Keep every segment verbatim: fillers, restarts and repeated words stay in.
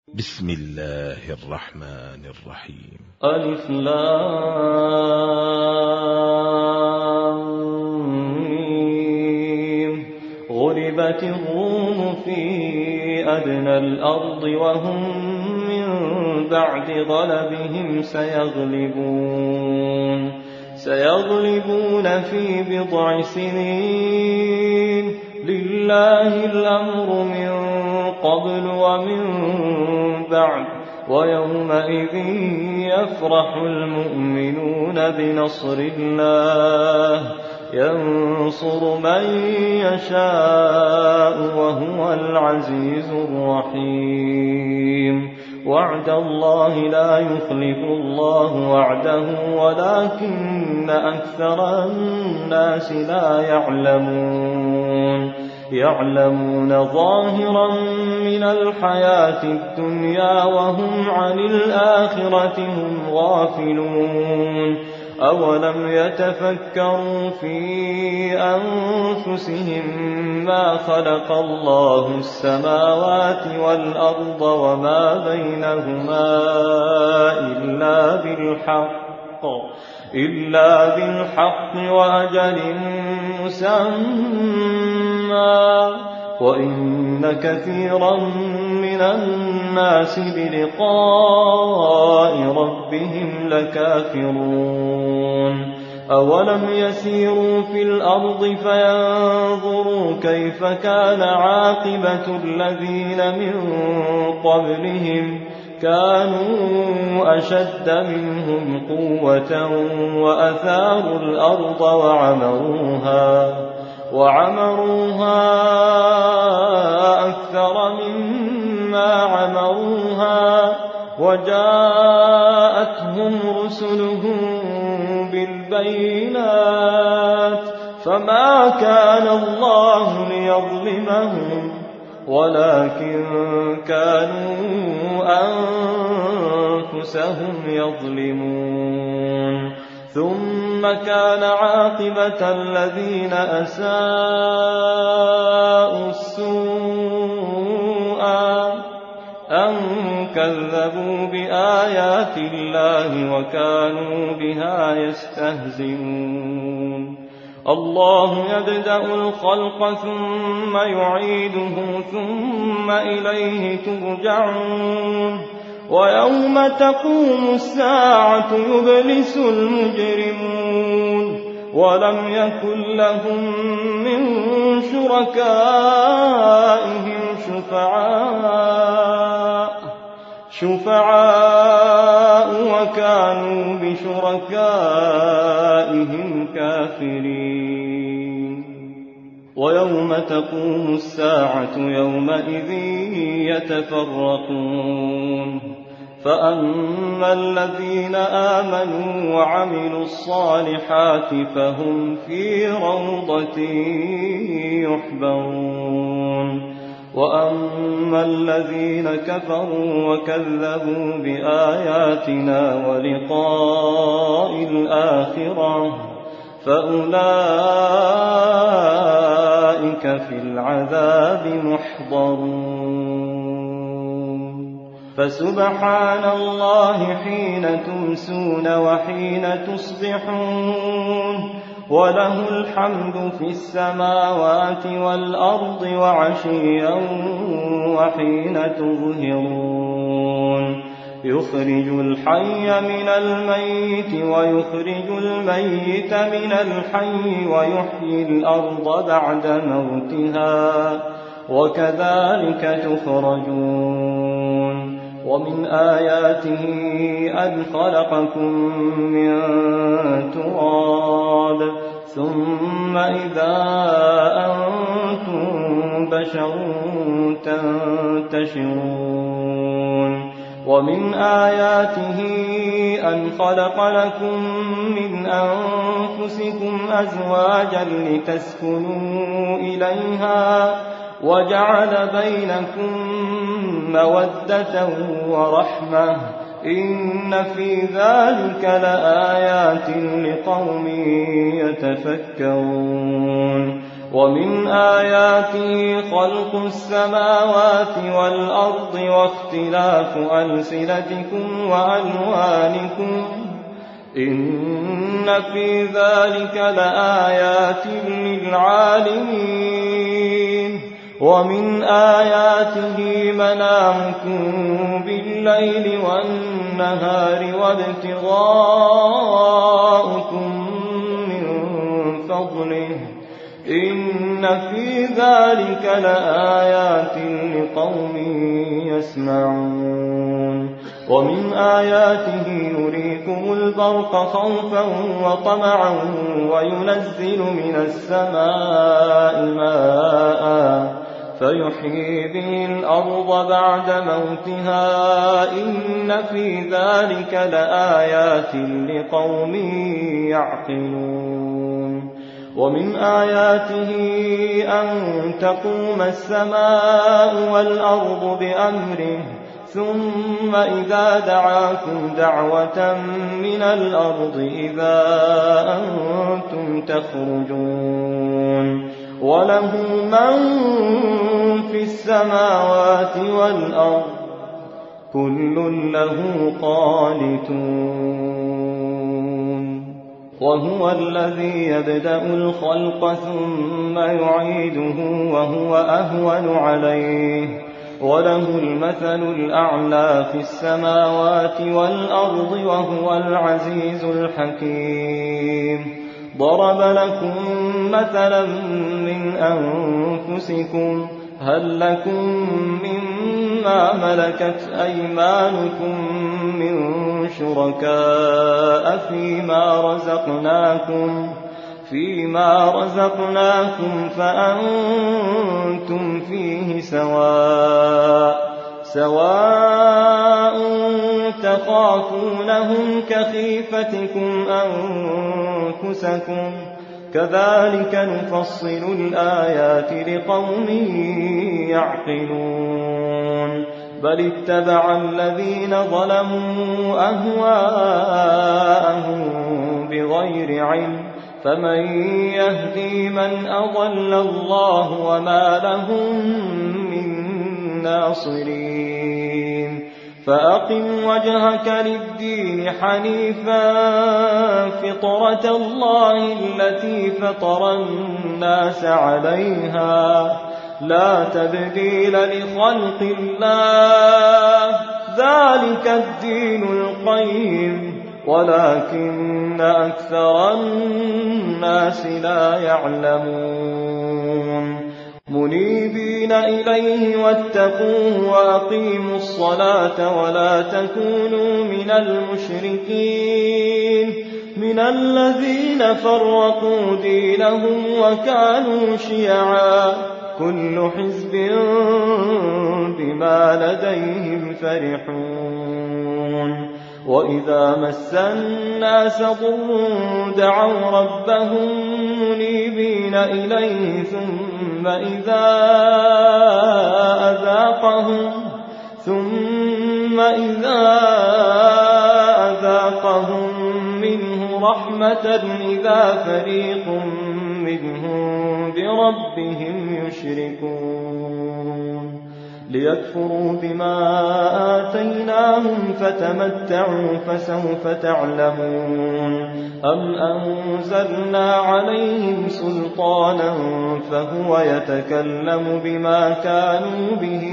بسم الله الرحمن الرحيم. ألف لام ميم. غلبت الروم في أدنى الأرض وهم من بعد غلبهم سيغلبون سيغلبون في بضع سنين. لله الأمر من قبل ومن بعد ويومئذ يفرح المؤمنون بنصر الله ينصر من يشاء وهو العزيز الرحيم. وعد الله لا يخلف الله وعده ولكن أكثر الناس لا يعلمون يعلمون ظاهرا من الحياة الدنيا وهم عن الآخرة هم غافلون. أولم يتفكروا في أنفسهم ما خلق الله السماوات والأرض وما بينهما إلا بالحق إلا بالحق وأجل مسمى وإن كثيرا من الناس بلقاء ربهم لكافرون. أولم يسيروا في الأرض فينظروا كيف كان عاقبة الذين من قبلهم كانوا أشد منهم قوة وأثاروا الأرض وعمروها وعمروها أكثر مما عمروها وجاءتهم رسلهم بالبينات فما كان الله ليظلمهم ولكن كانوا أنفسهم يظلمون. ثم كان عاقبة الذين أساءوا السوء أن كذبوا بآيات الله وكانوا بها يستهزئون. الله يبدأ الخلق ثم يعيده ثم إليه ترجعون. ويوم تقوم الساعة يبلس المجرمون ولم يكن لهم من شركائهم شفعاء شفعاء وكانوا بشركائهم كافرين. ويوم تقوم الساعة يومئذ يتفرقون فأما الذين آمنوا وعملوا الصالحات فهم في روضة يحبرون. وأما الذين كفروا وكذبوا بآياتنا ولقاء الآخرة فأولئك في العذاب محضرون. فسبحان الله حين تمسون وحين تصبحون وله الحمد في السماوات والأرض وعشيا وحين تظهرون. يخرج الحي من الميت ويخرج الميت من الحي ويحيي الأرض بعد موتها وكذلك تخرجون. ومن آياته أن خلقكم من تراب ثم إذا أنتم بشر تنتشرون. ومن آياته أن خلق لكم من أنفسكم أزواجا لتسكنوا إليها وجعل بينكم مودة ورحمة إن في ذلك لآيات لقوم يتفكرون. ومن آياته خلق السماوات والأرض واختلاف ألسنتكم وألوانكم إن في ذلك لآيات للعالمين ومن آياته منامكم بالليل والنهار وابتغاؤكم من فضله إن في ذلك لآيات لقوم يسمعون ومن آياته يريكم البرق خوفا وطمعا وينزل من السماء ماء فيحيي به الأرض بعد موتها إن في ذلك لآيات لقوم يعقلون ومن آياته أن تقوم السماء والأرض بأمره ثم إذا دعاكم دعوة من الأرض إذا أنتم تخرجون وله من في السماوات والأرض كل له قانتون وهو الذي يبدأ الخلق ثم يعيده وهو أهون عليه وله المثل الأعلى في السماوات والأرض وهو العزيز الحكيم ضرب لكم مثلا من أنفسكم هل لكم مما ملكت أيمانكم من شركاء فيما رزقناكم فيما رزقناكم فأنتم فيه سواء سواء تخافونهم كخيفتكم أنفسكم كذلك نفصل الآيات لقوم يعقلون بل اتبع الذين ظلموا أهواءهم بغير علم فمن يهدي من أضل الله وما لهم من ناصرين فأقم وجهك للدين حنيفا فطرة الله التي فطر الناس عليها لا تبديل لخلق الله ذلك الدين القيم ولكن أكثر الناس لا يعلمون منيبين إليه واتقوه وأقيموا الصلاة ولا تكونوا من المشركين من الذين فرقوا دينهم وكانوا شيعا كل حزب بما لديهم فرحون وإذا مس الناس ضر دعوا ربهم منيبين إليه ثم إذا أذاقهم ثم إذا أذاقهم منه رحمة إذا فريق منهم بربهم يشركون ليكفروا بما آتيناهم فتمتعوا فسوف تعلمون أم أنزلنا عليهم سلطانا فهو يتكلم بما كانوا به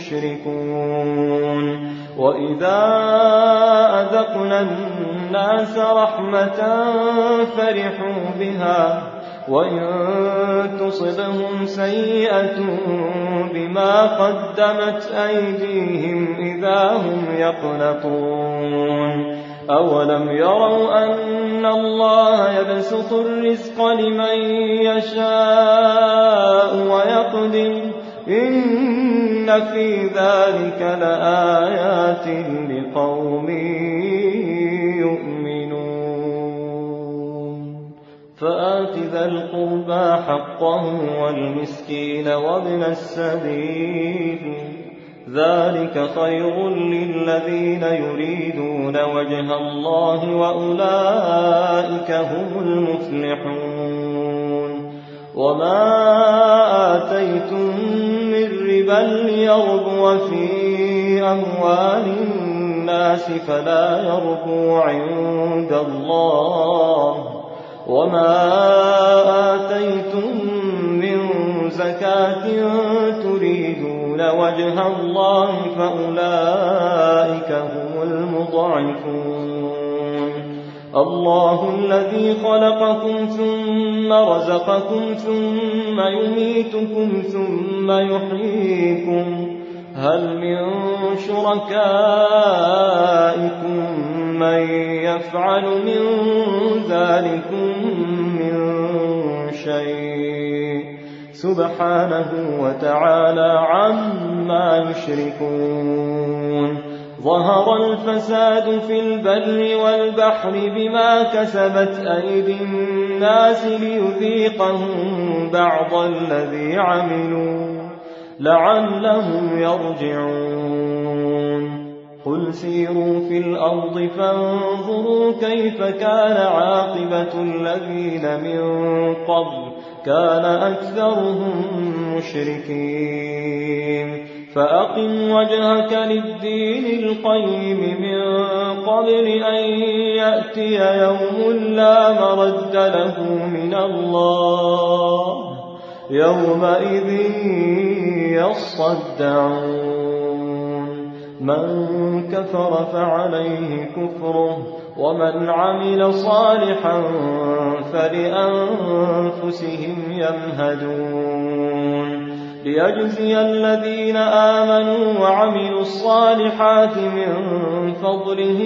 يشركون وإذا أذقنا الناس رحمة فرحوا بها وإن تصبهم سيئة بما قدمت أيديهم إذا هم يقنطون أولم يروا أن الله يبسط الرزق لمن يشاء ويقدر إن في ذلك لآيات لقوم يؤمنون فآت ذا القربى حقه والمسكين وابن السبيل ذلك خير للذين يريدون وجه الله وأولئك هم المفلحون وما آتيتم من ربا ليربو في أموال الناس فلا يربو عند الله وما آتيتم من زكاة تريدون وجه الله فأولئك هم المضاعفون. الله الذي خلقكم ثم رزقكم ثم يميتكم ثم يحييكم هل من شركائكم من يفعل من ذلكم من شيء سبحانه وتعالى عما يشركون. ظهر الفساد في البر والبحر بما كسبت أيدي الناس ليذيقهم بعض الذي عملوا لعلهم يرجعون. قل سيروا في الأرض فانظروا كيف كان عاقبة الذين من قبل كان أكثرهم مشركين. فأقم وجهك للدين القيم من قبل أن يأتي يوم لا مرد له من الله يومئذ يصدعون. من كفر فعليه كفره ومن عمل صالحا فلأنفسهم يمهدون. ليجزي الذين آمنوا وعملوا الصالحات من فضله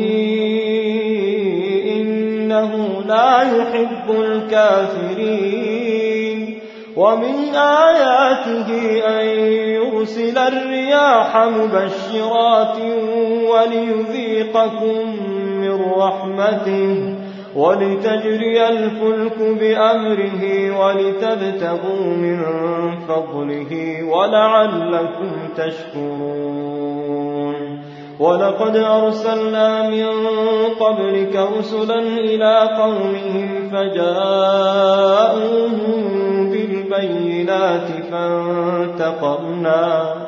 إنه لا يحب الكافرين. ومن آياته أن يرسل الرياح مبشرات وليذيقكم من رحمته ولتجري الفلك بأمره ولتبتغوا من فضله ولعلكم تشكرون. ولقد أرسلنا من قبلك رسلا إلى قومهم فجاءوهم بالبينات فانتقمنا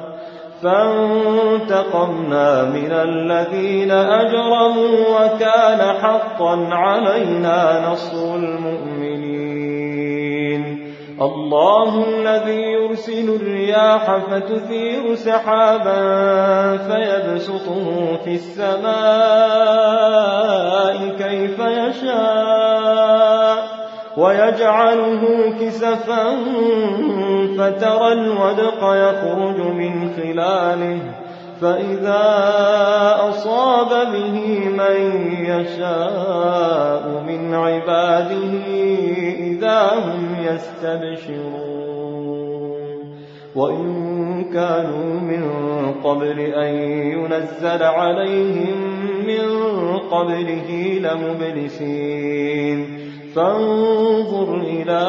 فانتقمنا من الذين أجرموا وكان حقا علينا نصر المؤمنين. الله الذي يرسل الرياح فتثير سحابا فيبسطه في السماء كيف يشاء ويجعله كسفا فترى الودق يخرج من خلاله فإذا أصاب به من يشاء من عباده إذا هم يستبشرون. وإن كانوا من قبل أن ينزل عليهم من قبله لمبلسين. فانظر إلى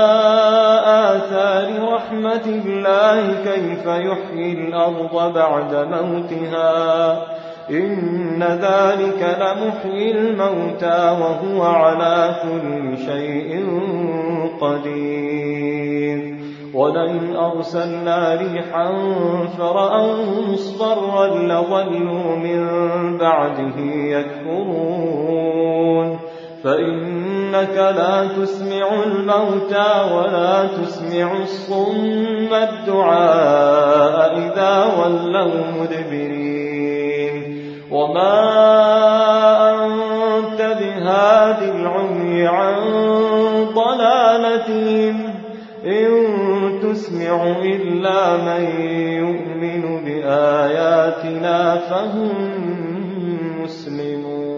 آثار رحمة الله كيف يحيي الأرض بعد موتها إن ذلك لمحيي الموتى وهو على كل شيء قدير. ولئن أرسلنا ريحا فرأوه مصفرا لظلوا من بعده يكفرون. فإنك لا تسمع الموتى ولا تسمع الصم الدعاء إذا ولوا مدبرين. وما أنت بهاد العمي عن ضلالتهم إن تسمع إلا من يؤمن بآياتنا فهم مسلمون.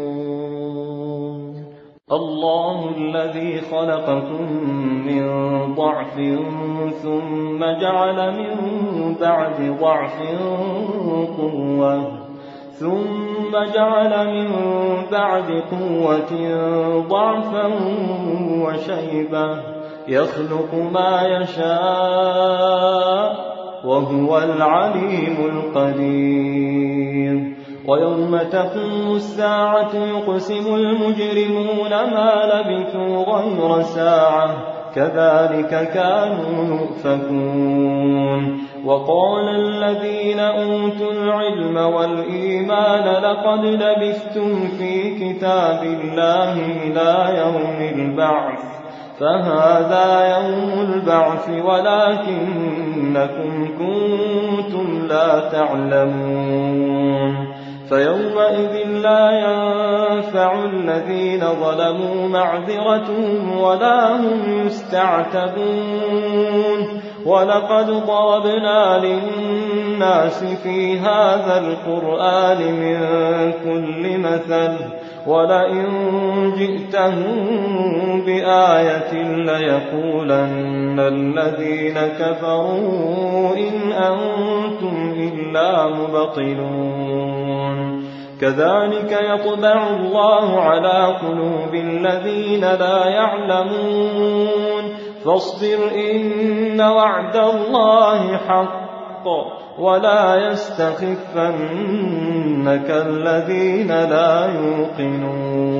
الله الذي خلقكم من ضعف ثم جعل من بعد ضعف قوة ثم جعل من بعد قوة ضعفا وشيبة يخلق ما يشاء وهو العليم القدير. ويوم تقوم الساعة يقسم المجرمون ما لبثوا غير ساعة كذلك كانوا يؤفكون. وقال الذين أوتوا العلم والإيمان لقد لبثتم في كتاب الله إلى يوم البعث فهذا يوم البعث ولكنكم كنتم لا تعلمون. فيومئذ لا ينفع الذين ظلموا معذرتهم ولا هم يستعتبون. ولقد ضربنا للناس في هذا القرآن من كل مثل ولئن جئتهم بآية ليقولن الذين كفروا إن أنتم إلا مبطلون. كذلك يطبع الله على قلوب الذين لا يعلمون. فاصبر إن وعد الله حق ولا يستخفنك الذين لا يوقنون.